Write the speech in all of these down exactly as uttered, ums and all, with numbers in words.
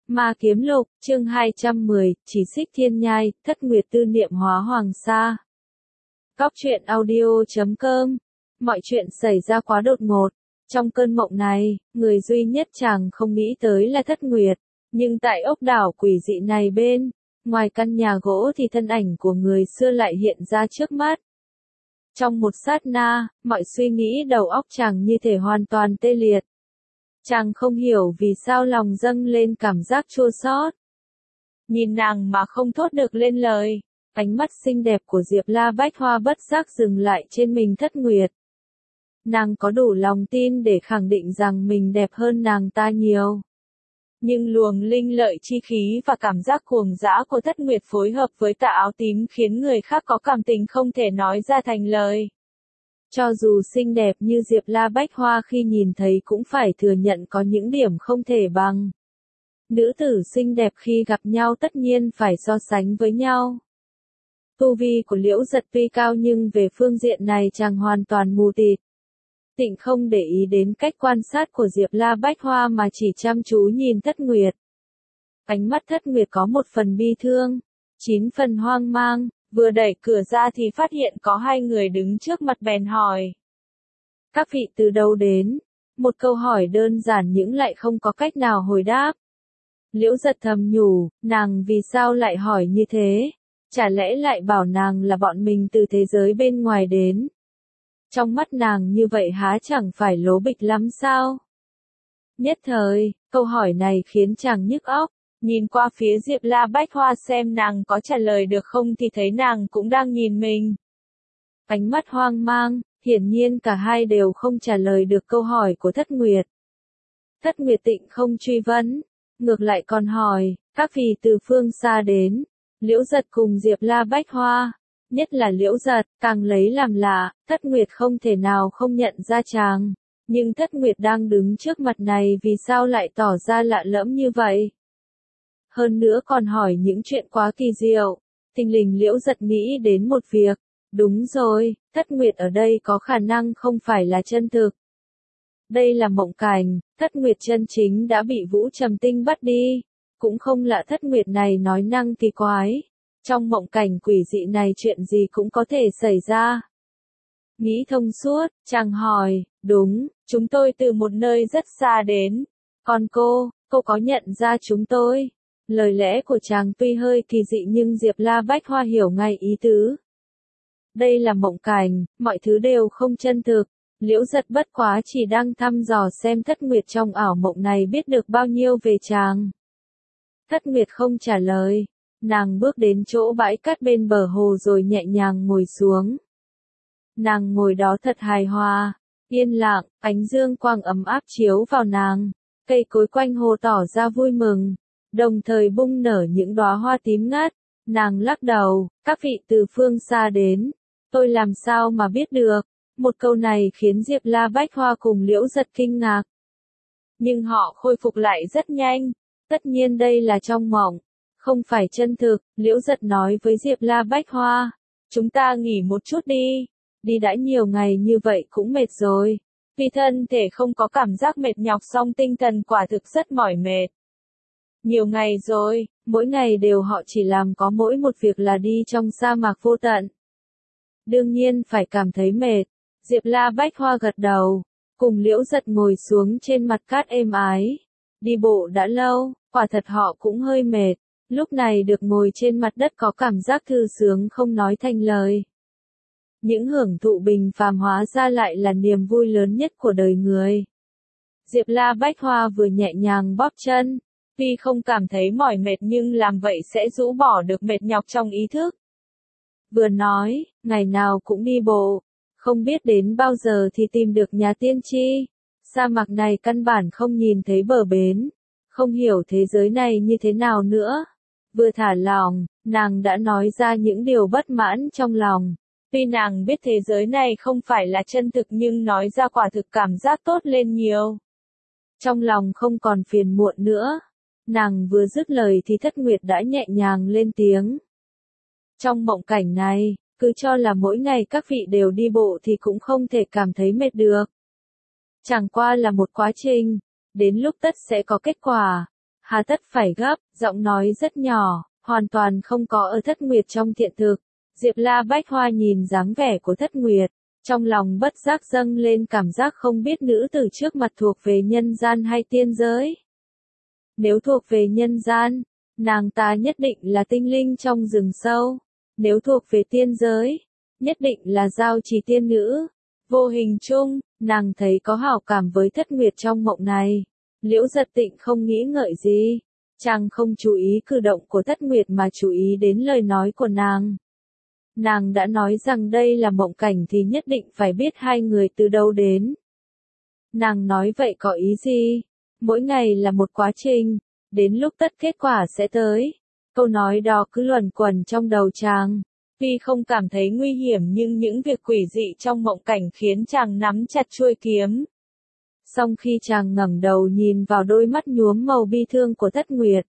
Ma Kiếm Lục, chương hai trăm mười, Chỉ Xích Thiên Nhai, Thất Nguyệt Tư Niệm Hóa Hoàng Sa. Cóc truyện audio chấm com. Mọi chuyện xảy ra quá đột ngột. Trong cơn mộng này, người duy nhất chàng không nghĩ tới là Thất Nguyệt. Nhưng tại ốc đảo quỷ dị này bên, ngoài căn nhà gỗ thì thân ảnh của người xưa lại hiện ra trước mắt. Trong một sát na, mọi suy nghĩ đầu óc chàng như thể hoàn toàn tê liệt. Chàng không hiểu vì sao lòng dâng lên cảm giác chua xót. Nhìn nàng mà không thốt được lên lời, ánh mắt xinh đẹp của Diệp La Bách Hoa bất giác dừng lại trên mình Thất Nguyệt. Nàng có đủ lòng tin để khẳng định rằng mình đẹp hơn nàng ta nhiều. Nhưng luồng linh lợi chi khí và cảm giác cuồng dã của Thất Nguyệt phối hợp với tà áo tím khiến người khác có cảm tình không thể nói ra thành lời. Cho dù xinh đẹp như Diệp La Bách Hoa khi nhìn thấy cũng phải thừa nhận có những điểm không thể bằng. Nữ tử xinh đẹp khi gặp nhau tất nhiên phải so sánh với nhau. Tu vi của Liễu Giật tuy cao nhưng về phương diện này chàng hoàn toàn mù tịt. Tịnh không để ý đến cách quan sát của Diệp La Bách Hoa mà chỉ chăm chú nhìn Thất Nguyệt. Ánh mắt Thất Nguyệt có một phần bi thương, chín phần hoang mang. Vừa đẩy cửa ra thì phát hiện có hai người đứng trước mặt bèn hỏi. Các vị từ đâu đến? Một câu hỏi đơn giản nhưng lại không có cách nào hồi đáp. Liễu Giật thầm nhủ, nàng vì sao lại hỏi như thế? Chả lẽ lại bảo nàng là bọn mình từ thế giới bên ngoài đến? Trong mắt nàng như vậy há chẳng phải lố bịch lắm sao? Nhất thời, câu hỏi này khiến chàng nhức óc. Nhìn qua phía Diệp La Bách Hoa xem nàng có trả lời được không thì thấy nàng cũng đang nhìn mình. Ánh mắt hoang mang, hiển nhiên cả hai đều không trả lời được câu hỏi của Thất Nguyệt. Thất Nguyệt Tịnh không truy vấn, ngược lại còn hỏi, các vị từ phương xa đến, Liễu Giật cùng Diệp La Bách Hoa, nhất là Liễu Giật, càng lấy làm lạ, Thất Nguyệt không thể nào không nhận ra chàng, nhưng Thất Nguyệt đang đứng trước mặt này vì sao lại tỏ ra lạ lẫm như vậy? Hơn nữa còn hỏi những chuyện quá kỳ diệu. Thình lình Liễu Giật nghĩ đến một việc. Đúng rồi, Thất Nguyệt ở đây có khả năng không phải là chân thực. Đây là mộng cảnh, Thất Nguyệt chân chính đã bị Vũ Trầm Tinh bắt đi. Cũng không lạ Thất Nguyệt này nói năng kỳ quái. Trong mộng cảnh quỷ dị này chuyện gì cũng có thể xảy ra. Nghĩ thông suốt, chàng hỏi, đúng, chúng tôi từ một nơi rất xa đến. Còn cô, cô có nhận ra chúng tôi? Lời lẽ của chàng tuy hơi kỳ dị nhưng Diệp La Bách Hoa hiểu ngay ý tứ. Đây là mộng cảnh, mọi thứ đều không chân thực. Liễu Giật bất quá chỉ đang thăm dò xem Thất Nguyệt trong ảo mộng này biết được bao nhiêu về chàng. Thất Nguyệt không trả lời. Nàng bước đến chỗ bãi cát bên bờ hồ rồi nhẹ nhàng ngồi xuống. Nàng ngồi đó thật hài hòa, yên lặng, ánh dương quang ấm áp chiếu vào nàng. Cây cối quanh hồ tỏ ra vui mừng. Đồng thời bung nở những đóa hoa tím ngát, nàng lắc đầu, các vị từ phương xa đến, tôi làm sao mà biết được, một câu này khiến Diệp La Bách Hoa cùng Liễu Giật kinh ngạc. Nhưng họ khôi phục lại rất nhanh, tất nhiên đây là trong mộng, không phải chân thực, Liễu Giật nói với Diệp La Bách Hoa, chúng ta nghỉ một chút đi, đi đã nhiều ngày như vậy cũng mệt rồi, vì thân thể không có cảm giác mệt nhọc song tinh thần quả thực rất mỏi mệt. Nhiều ngày rồi, mỗi ngày đều họ chỉ làm có mỗi một việc là đi trong sa mạc vô tận. Đương nhiên phải cảm thấy mệt. Diệp La Bách Hoa gật đầu, cùng Liễu Giật ngồi xuống trên mặt cát êm ái. Đi bộ đã lâu, quả thật họ cũng hơi mệt. Lúc này được ngồi trên mặt đất có cảm giác thư sướng không nói thành lời. Những hưởng thụ bình phàm hóa ra lại là niềm vui lớn nhất của đời người. Diệp La Bách Hoa vừa nhẹ nhàng bóp chân. Tuy không cảm thấy mỏi mệt nhưng làm vậy sẽ rũ bỏ được mệt nhọc trong ý thức. Vừa nói, ngày nào cũng đi bộ, không biết đến bao giờ thì tìm được nhà tiên tri. Sa mạc này căn bản không nhìn thấy bờ bến, không hiểu thế giới này như thế nào nữa. Vừa thả lòng, nàng đã nói ra những điều bất mãn trong lòng. Tuy nàng biết thế giới này không phải là chân thực nhưng nói ra quả thực cảm giác tốt lên nhiều. Trong lòng không còn phiền muộn nữa. Nàng vừa dứt lời thì Thất Nguyệt đã nhẹ nhàng lên tiếng. Trong mộng cảnh này, cứ cho là mỗi ngày các vị đều đi bộ thì cũng không thể cảm thấy mệt được. Chẳng qua là một quá trình, đến lúc tất sẽ có kết quả. hà tất phải gấp, giọng nói rất nhỏ, hoàn toàn không có ở Thất Nguyệt trong hiện thực. Diệp La Bách Hoa nhìn dáng vẻ của Thất Nguyệt, trong lòng bất giác dâng lên cảm giác không biết nữ tử trước mặt thuộc về nhân gian hay tiên giới. Nếu thuộc về nhân gian, nàng ta nhất định là tinh linh trong rừng sâu. Nếu thuộc về tiên giới, nhất định là giao trì tiên nữ. Vô hình chung, nàng thấy có hảo cảm với Thất Nguyệt trong mộng này. Liễu Giật Tịnh không nghĩ ngợi gì. Chàng không chú ý cử động của Thất Nguyệt mà chú ý đến lời nói của nàng. Nàng đã nói rằng đây là mộng cảnh thì nhất định phải biết hai người từ đâu đến. Nàng nói vậy có ý gì? Mỗi ngày là một quá trình, đến lúc tất kết quả sẽ tới. Câu nói đó cứ luẩn quẩn trong đầu chàng. Tuy không cảm thấy nguy hiểm nhưng những việc quỷ dị trong mộng cảnh khiến chàng nắm chặt chuôi kiếm. Song khi chàng ngẩng đầu nhìn vào đôi mắt nhuốm màu bi thương của Thất Nguyệt,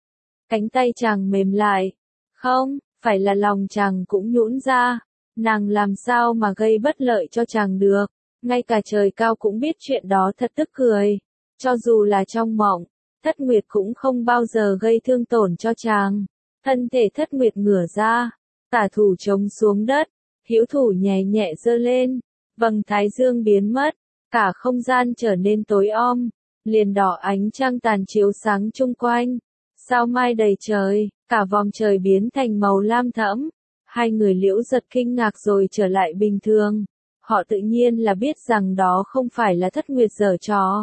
cánh tay chàng mềm lại. Không, phải là lòng chàng cũng nhũn ra. Nàng làm sao mà gây bất lợi cho chàng được. Ngay cả trời cao cũng biết chuyện đó thật tức cười. Cho dù là trong mộng, Thất Nguyệt cũng không bao giờ gây thương tổn cho chàng. Thân thể Thất Nguyệt ngửa ra, tả thủ chống xuống đất, hữu thủ nhẹ nhẹ giơ lên, vầng thái dương biến mất, cả không gian trở nên tối om, liền đỏ ánh trăng tàn chiếu sáng chung quanh. Sao mai đầy trời, cả vòng trời biến thành màu lam thẫm. Hai người Liễu Giật kinh ngạc rồi trở lại bình thường. Họ tự nhiên là biết rằng đó không phải là Thất Nguyệt giở trò.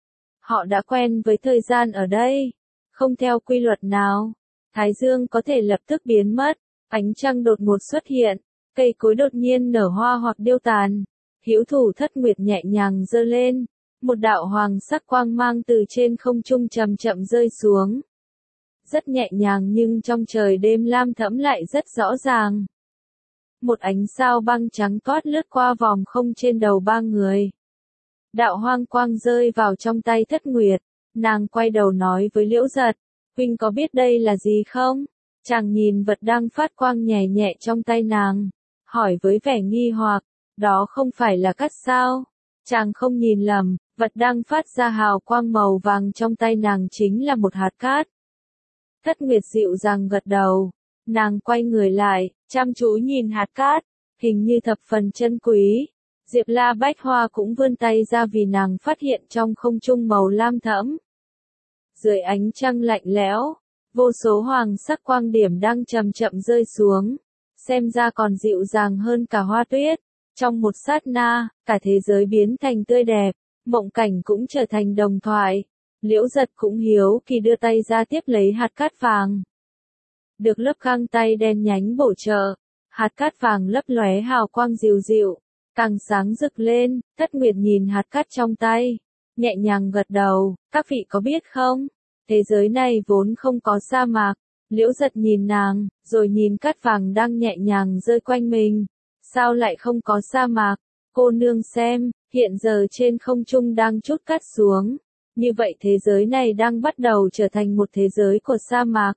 Họ đã quen với thời gian ở đây. Không theo quy luật nào, thái dương có thể lập tức biến mất, ánh trăng đột ngột xuất hiện, cây cối đột nhiên nở hoa hoặc điêu tàn. Hữu thủ Thất Nguyệt nhẹ nhàng giơ lên, một đạo hoàng sắc quang mang từ trên không trung chậm chậm rơi xuống. Rất nhẹ nhàng nhưng trong trời đêm lam thẫm lại rất rõ ràng. Một ánh sao băng trắng toát lướt qua vòng không trên đầu ba người. Đạo hoang quang rơi vào trong tay Thất Nguyệt, nàng quay đầu nói với Liễu Giật, huynh có biết đây là gì không? Chàng nhìn vật đang phát quang nhẹ nhẹ trong tay nàng, hỏi với vẻ nghi hoặc, đó không phải là cát sao? Chàng không nhìn lầm, vật đang phát ra hào quang màu vàng trong tay nàng chính là một hạt cát. Thất Nguyệt dịu dàng gật đầu, nàng quay người lại, chăm chú nhìn hạt cát, hình như thập phần chân quý. Diệp La Bách Hoa cũng vươn tay ra vì nàng phát hiện trong không trung màu lam thẫm. Dưới ánh trăng lạnh lẽo, vô số hoàng sắc quang điểm đang chậm chậm rơi xuống, xem ra còn dịu dàng hơn cả hoa tuyết. Trong một sát na, cả thế giới biến thành tươi đẹp, mộng cảnh cũng trở thành đồng thoại. Liễu Giật cũng hiếu kỳ đưa tay ra tiếp lấy hạt cát vàng. Được lớp găng tay đen nhánh bổ trợ, hạt cát vàng lấp lóe hào quang dịu dịu, càng sáng rực lên. Thất Nguyệt nhìn hạt cát trong tay, nhẹ nhàng gật đầu, các vị có biết không? Thế giới này vốn không có sa mạc. Liễu Giật nhìn nàng, rồi nhìn cát vàng đang nhẹ nhàng rơi quanh mình. Sao lại không có sa mạc? Cô nương xem, hiện giờ trên không trung đang trút cát xuống. Như vậy thế giới này đang bắt đầu trở thành một thế giới của sa mạc.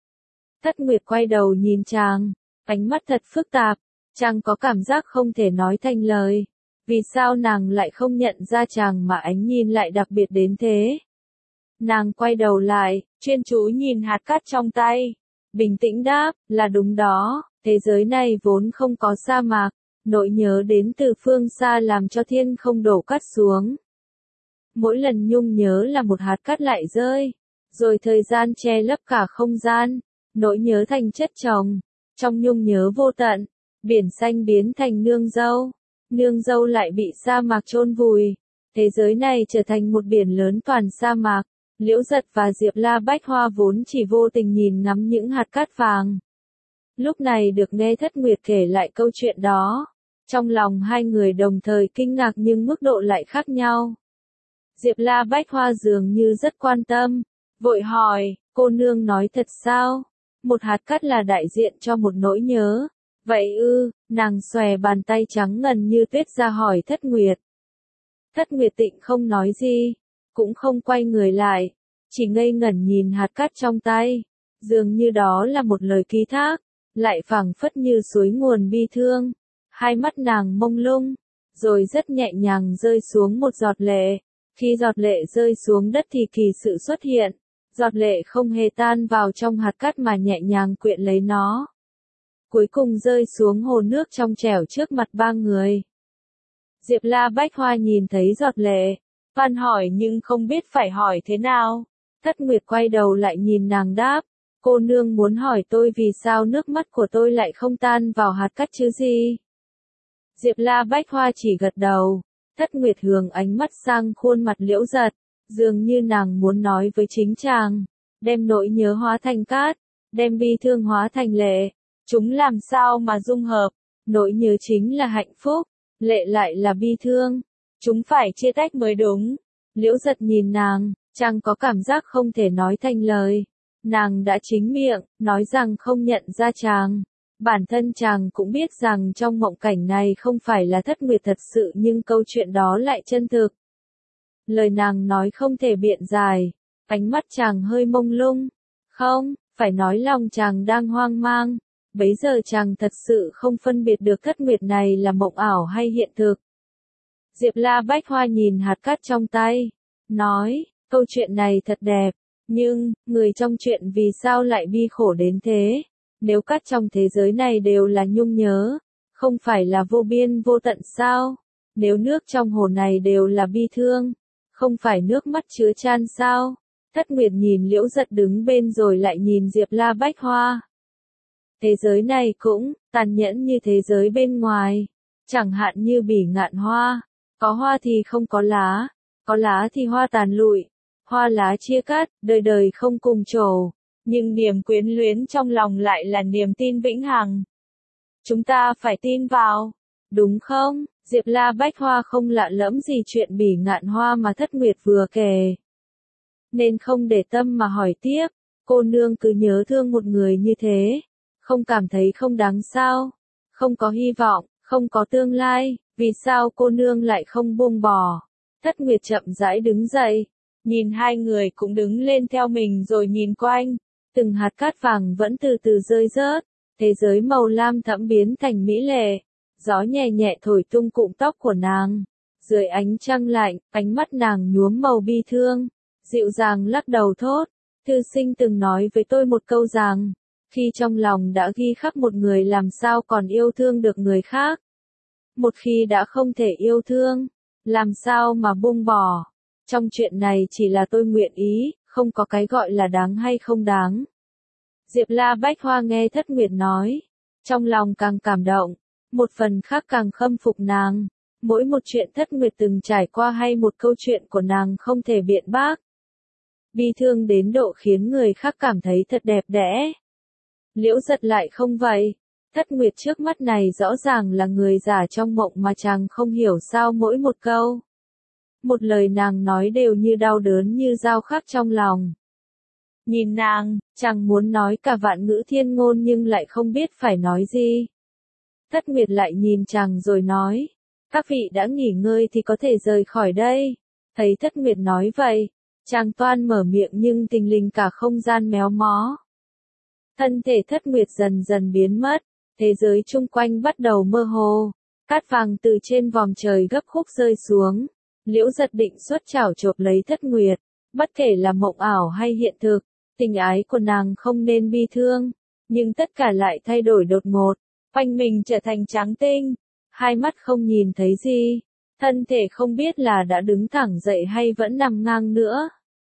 Thất Nguyệt quay đầu nhìn chàng, ánh mắt thật phức tạp, chàng có cảm giác không thể nói thành lời. Vì sao nàng lại không nhận ra chàng mà ánh nhìn lại đặc biệt đến thế? Nàng quay đầu lại, chuyên chú nhìn hạt cát trong tay, bình tĩnh đáp, là đúng đó, thế giới này vốn không có sa mạc, nỗi nhớ đến từ phương xa làm cho thiên không đổ cát xuống. Mỗi lần nhung nhớ là một hạt cát lại rơi, rồi thời gian che lấp cả không gian, nỗi nhớ thành chất chồng, trong nhung nhớ vô tận, biển xanh biến thành nương dâu, nương dâu lại bị sa mạc chôn vùi, thế giới này trở thành một biển lớn toàn sa mạc. Liễu Giật và Diệp La Bách Hoa vốn chỉ vô tình nhìn ngắm những hạt cát vàng. Lúc này được nghe Thất Nguyệt kể lại câu chuyện đó, trong lòng hai người đồng thời kinh ngạc nhưng mức độ lại khác nhau. Diệp La Bách Hoa dường như rất quan tâm, vội hỏi, cô nương nói thật sao? Một hạt cát là đại diện cho một nỗi nhớ. Vậy ư? Nàng xòe bàn tay trắng ngần như tuyết ra hỏi Thất Nguyệt. Thất Nguyệt Tịnh không nói gì, cũng không quay người lại, chỉ ngây ngẩn nhìn hạt cát trong tay, dường như đó là một lời ký thác, lại phảng phất như suối nguồn bi thương. Hai mắt nàng mông lung, rồi rất nhẹ nhàng rơi xuống một giọt lệ. Khi giọt lệ rơi xuống đất thì kỳ sự xuất hiện, giọt lệ không hề tan vào trong hạt cát mà nhẹ nhàng quyện lấy nó. Cuối cùng rơi xuống hồ nước trong trẻo trước mặt ba người. Diệp La Bách Hoa nhìn thấy giọt lệ, van hỏi nhưng không biết phải hỏi thế nào. Thất Nguyệt quay đầu lại nhìn nàng đáp, cô nương muốn hỏi tôi vì sao nước mắt của tôi lại không tan vào hạt cát chứ gì? Diệp La Bách Hoa chỉ gật đầu. Thất Nguyệt hướng ánh mắt sang khuôn mặt Liễu Giật, dường như nàng muốn nói với chính chàng, đem nỗi nhớ hóa thành cát, đem bi thương hóa thành lệ, chúng làm sao mà dung hợp, nỗi nhớ chính là hạnh phúc, lệ lại là bi thương, chúng phải chia tách mới đúng. Liễu Giật nhìn nàng, chàng có cảm giác không thể nói thành lời, nàng đã chính miệng, nói rằng không nhận ra chàng. Bản thân chàng cũng biết rằng trong mộng cảnh này không phải là Thất Nguyệt thật sự nhưng câu chuyện đó lại chân thực. Lời nàng nói không thể biện giải, ánh mắt chàng hơi mông lung. Không, phải nói lòng chàng đang hoang mang, bấy giờ chàng thật sự không phân biệt được Thất Nguyệt này là mộng ảo hay hiện thực. Diệp La Bách Hoa nhìn hạt cát trong tay, nói, câu chuyện này thật đẹp, nhưng, người trong chuyện vì sao lại bi khổ đến thế? Nếu cát trong thế giới này đều là nhung nhớ, không phải là vô biên vô tận sao? Nếu nước trong hồ này đều là bi thương, không phải nước mắt chứa chan sao? Thất Nguyệt nhìn Liễu Giật đứng bên rồi lại nhìn Diệp La Bách Hoa. Thế giới này cũng tàn nhẫn như thế giới bên ngoài, chẳng hạn như bỉ ngạn hoa, có hoa thì không có lá, có lá thì hoa tàn lụi, hoa lá chia cắt, đời đời không cùng trổ. Nhưng niềm quyến luyến trong lòng lại là niềm tin vĩnh hằng. Chúng ta phải tin vào, đúng không? Diệp La Bách Hoa không lạ lẫm gì chuyện bỉ ngạn hoa mà Thất Nguyệt vừa kể. Nên không để tâm mà hỏi tiếp, cô nương cứ nhớ thương một người như thế, không cảm thấy không đáng sao, không có hy vọng, không có tương lai, vì sao cô nương lại không buông bỏ? Thất Nguyệt chậm rãi đứng dậy, nhìn hai người cũng đứng lên theo mình rồi nhìn quanh. Từng hạt cát vàng vẫn từ từ rơi rớt, thế giới màu lam thẫm biến thành mỹ lệ, gió nhẹ nhẹ thổi tung cụm tóc của nàng, dưới ánh trăng lạnh, ánh mắt nàng nhuốm màu bi thương, dịu dàng lắc đầu thốt, thư sinh từng nói với tôi một câu rằng, khi trong lòng đã ghi khắc một người làm sao còn yêu thương được người khác. Một khi đã không thể yêu thương, làm sao mà buông bỏ, trong chuyện này chỉ là tôi nguyện ý. Không có cái gọi là đáng hay không đáng. Diệp La Bách Hoa nghe Thất Nguyệt nói, trong lòng càng cảm động, một phần khác càng khâm phục nàng. Mỗi một chuyện Thất Nguyệt từng trải qua hay một câu chuyện của nàng không thể biện bác. Bi thương đến độ khiến người khác cảm thấy thật đẹp đẽ. Liễu Giật lại không vậy. Thất Nguyệt trước mắt này rõ ràng là người giả trong mộng mà chàng không hiểu sao mỗi một câu. Một lời nàng nói đều như đau đớn như dao khắc trong lòng. Nhìn nàng, chàng muốn nói cả vạn ngữ thiên ngôn nhưng lại không biết phải nói gì. Thất Nguyệt lại nhìn chàng rồi nói, các vị đã nghỉ ngơi thì có thể rời khỏi đây. Thấy Thất Nguyệt nói vậy, chàng toan mở miệng nhưng tình lình cả không gian méo mó. Thân thể Thất Nguyệt dần dần biến mất, thế giới chung quanh bắt đầu mơ hồ, cát vàng từ trên vòm trời gấp khúc rơi xuống. Liễu Giật định xuất chảo chộp lấy Thất Nguyệt, bất kể là mộng ảo hay hiện thực, tình ái của nàng không nên bi thương, nhưng tất cả lại thay đổi đột ngột, quanh mình trở thành trắng tinh, hai mắt không nhìn thấy gì, thân thể không biết là đã đứng thẳng dậy hay vẫn nằm ngang nữa.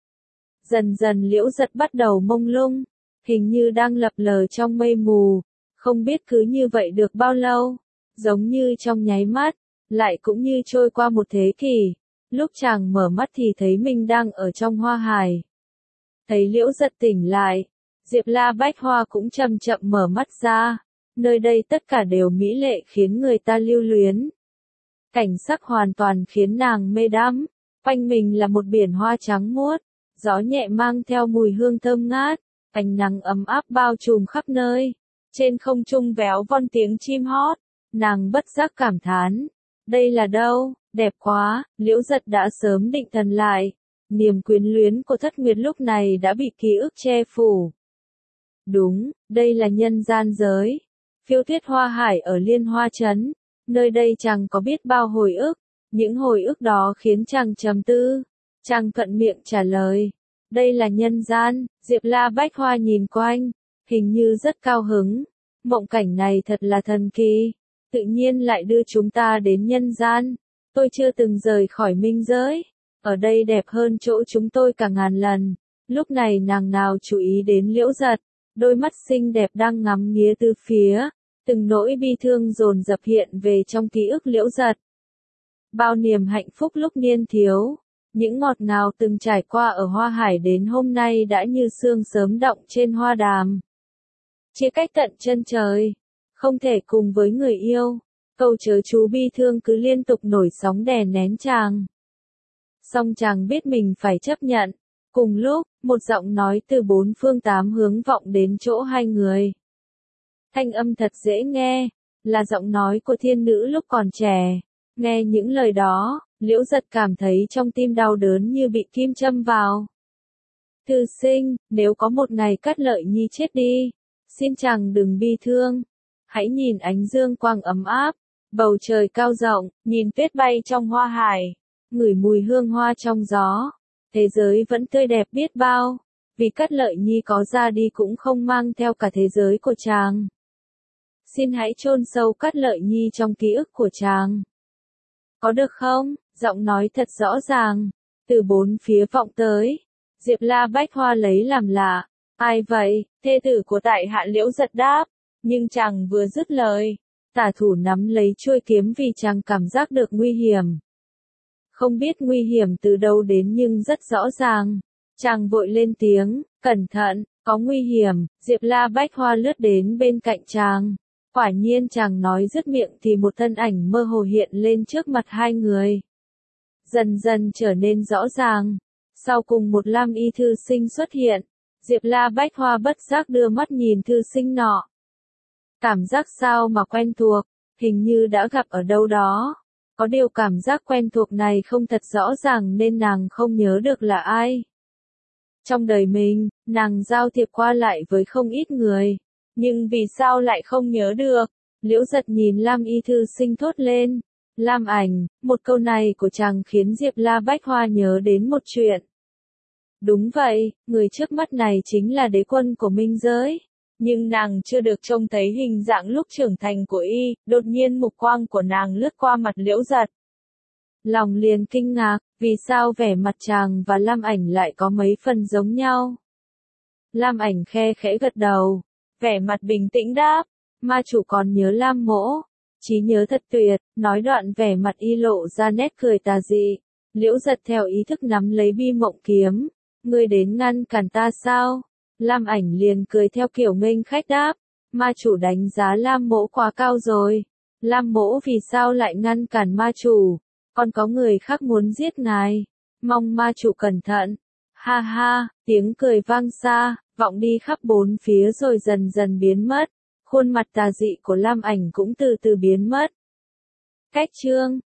Dần dần Liễu Giật bắt đầu mông lung, hình như đang lập lờ trong mây mù, không biết cứ như vậy được bao lâu, giống như trong nháy mắt, lại cũng như trôi qua một thế kỷ. Lúc chàng mở mắt thì thấy mình đang ở trong hoa hải. Thấy Liễu Giật tỉnh lại, Diệp La Bách Hoa cũng chậm chậm mở mắt ra, nơi đây tất cả đều mỹ lệ khiến người ta lưu luyến. Cảnh sắc hoàn toàn khiến nàng mê đắm, quanh mình là một biển hoa trắng muốt, gió nhẹ mang theo mùi hương thơm ngát, ánh nắng ấm áp bao trùm khắp nơi, trên không trung véo von tiếng chim hót, nàng bất giác cảm thán, đây là đâu? Đẹp quá, Liễu Giật đã sớm định thần lại, niềm quyến luyến của Thất Nguyệt lúc này đã bị ký ức che phủ. Đúng, đây là nhân gian giới, phiêu thuyết hoa hải ở Liên Hoa Trấn, nơi đây chàng có biết bao hồi ức, những hồi ức đó khiến chàng trầm tư, chàng thuận miệng trả lời, Đây là nhân gian, Diệp La Bách Hoa nhìn quanh, hình như rất cao hứng. Mộng cảnh này thật là thần kỳ, tự nhiên lại đưa chúng ta đến nhân gian. Tôi chưa từng rời khỏi minh giới, ở đây đẹp hơn chỗ chúng tôi cả ngàn lần. Lúc này nàng nào chú ý đến Liễu Giật, đôi mắt xinh đẹp đang ngắm nghía từ phía, từng nỗi bi thương dồn dập hiện về trong ký ức Liễu Giật. Bao niềm hạnh phúc lúc niên thiếu, những ngọt ngào từng trải qua ở Hoa Hải đến hôm nay đã như sương sớm động trên hoa đàm. Chia cách tận chân trời, không thể cùng với người yêu, câu chớ chú bi thương cứ liên tục nổi sóng đè nén chàng. Song chàng biết mình phải chấp nhận. Cùng lúc, một giọng nói từ bốn phương tám hướng vọng đến chỗ hai người. Thanh âm thật dễ nghe, là giọng nói của thiên nữ lúc còn trẻ. Nghe những lời đó, Liễu Giật cảm thấy trong tim đau đớn như bị kim châm vào. Thư sinh, nếu có một ngày Cát Lợi Nhi chết đi, xin chàng đừng bi thương. Hãy nhìn ánh dương quang ấm áp, bầu trời cao rộng, nhìn tuyết bay trong hoa hải, ngửi mùi hương hoa trong gió. Thế giới vẫn tươi đẹp biết bao, vì Cát Lợi Nhi có ra đi cũng không mang theo cả thế giới của chàng. Xin hãy chôn sâu Cát Lợi Nhi trong ký ức của chàng. Có được không? Giọng nói thật rõ ràng, từ bốn phía vọng tới. Diệp La Bách Hoa lấy làm lạ. Ai vậy? Thê tử của tại hạ Liễu Giật đáp. Nhưng chàng vừa dứt lời, tả thủ nắm lấy chuôi kiếm vì chàng cảm giác được nguy hiểm. Không biết nguy hiểm từ đâu đến nhưng rất rõ ràng. Chàng vội lên tiếng, cẩn thận, có nguy hiểm. Diệp La Bách Hoa lướt đến bên cạnh chàng. Quả nhiên chàng nói dứt miệng thì một thân ảnh mơ hồ hiện lên trước mặt hai người. Dần dần trở nên rõ ràng. Sau cùng một lam y thư sinh xuất hiện. Diệp La Bách Hoa bất giác đưa mắt nhìn thư sinh nọ. Cảm giác sao mà quen thuộc, hình như đã gặp ở đâu đó. Có điều cảm giác quen thuộc này không thật rõ ràng nên nàng không nhớ được là ai. Trong đời mình, nàng giao thiệp qua lại với không ít người. Nhưng vì sao lại không nhớ được? Liễu Giật nhìn Lam y thư sinh thốt lên. Lam ảnh, một câu này của chàng khiến Diệp La Bách Hoa nhớ đến một chuyện. Đúng vậy, người trước mắt này chính là đế quân của minh giới. Nhưng nàng chưa được trông thấy hình dạng lúc trưởng thành của y, đột nhiên mục quang của nàng lướt qua mặt Liễu Giật. Lòng liền kinh ngạc, vì sao vẻ mặt chàng và Lam ảnh lại có mấy phần giống nhau. Lam ảnh khe khẽ gật đầu, vẻ mặt bình tĩnh đáp, ma chủ còn nhớ Lam mỗ, trí nhớ thật tuyệt, nói đoạn vẻ mặt y lộ ra nét cười tà dị. Liễu Giật theo ý thức nắm lấy bi mộng kiếm, ngươi đến ngăn cản ta sao? Lam ảnh liền cười theo kiểu nghênh khách đáp, ma chủ đánh giá Lam mỗ quá cao rồi. Lam mỗ vì sao lại ngăn cản ma chủ? Còn có người khác muốn giết ngài, mong ma chủ cẩn thận. Ha ha, tiếng cười vang xa, vọng đi khắp bốn phía rồi dần dần biến mất. Khuôn mặt tà dị của Lam ảnh cũng từ từ biến mất. Cách chương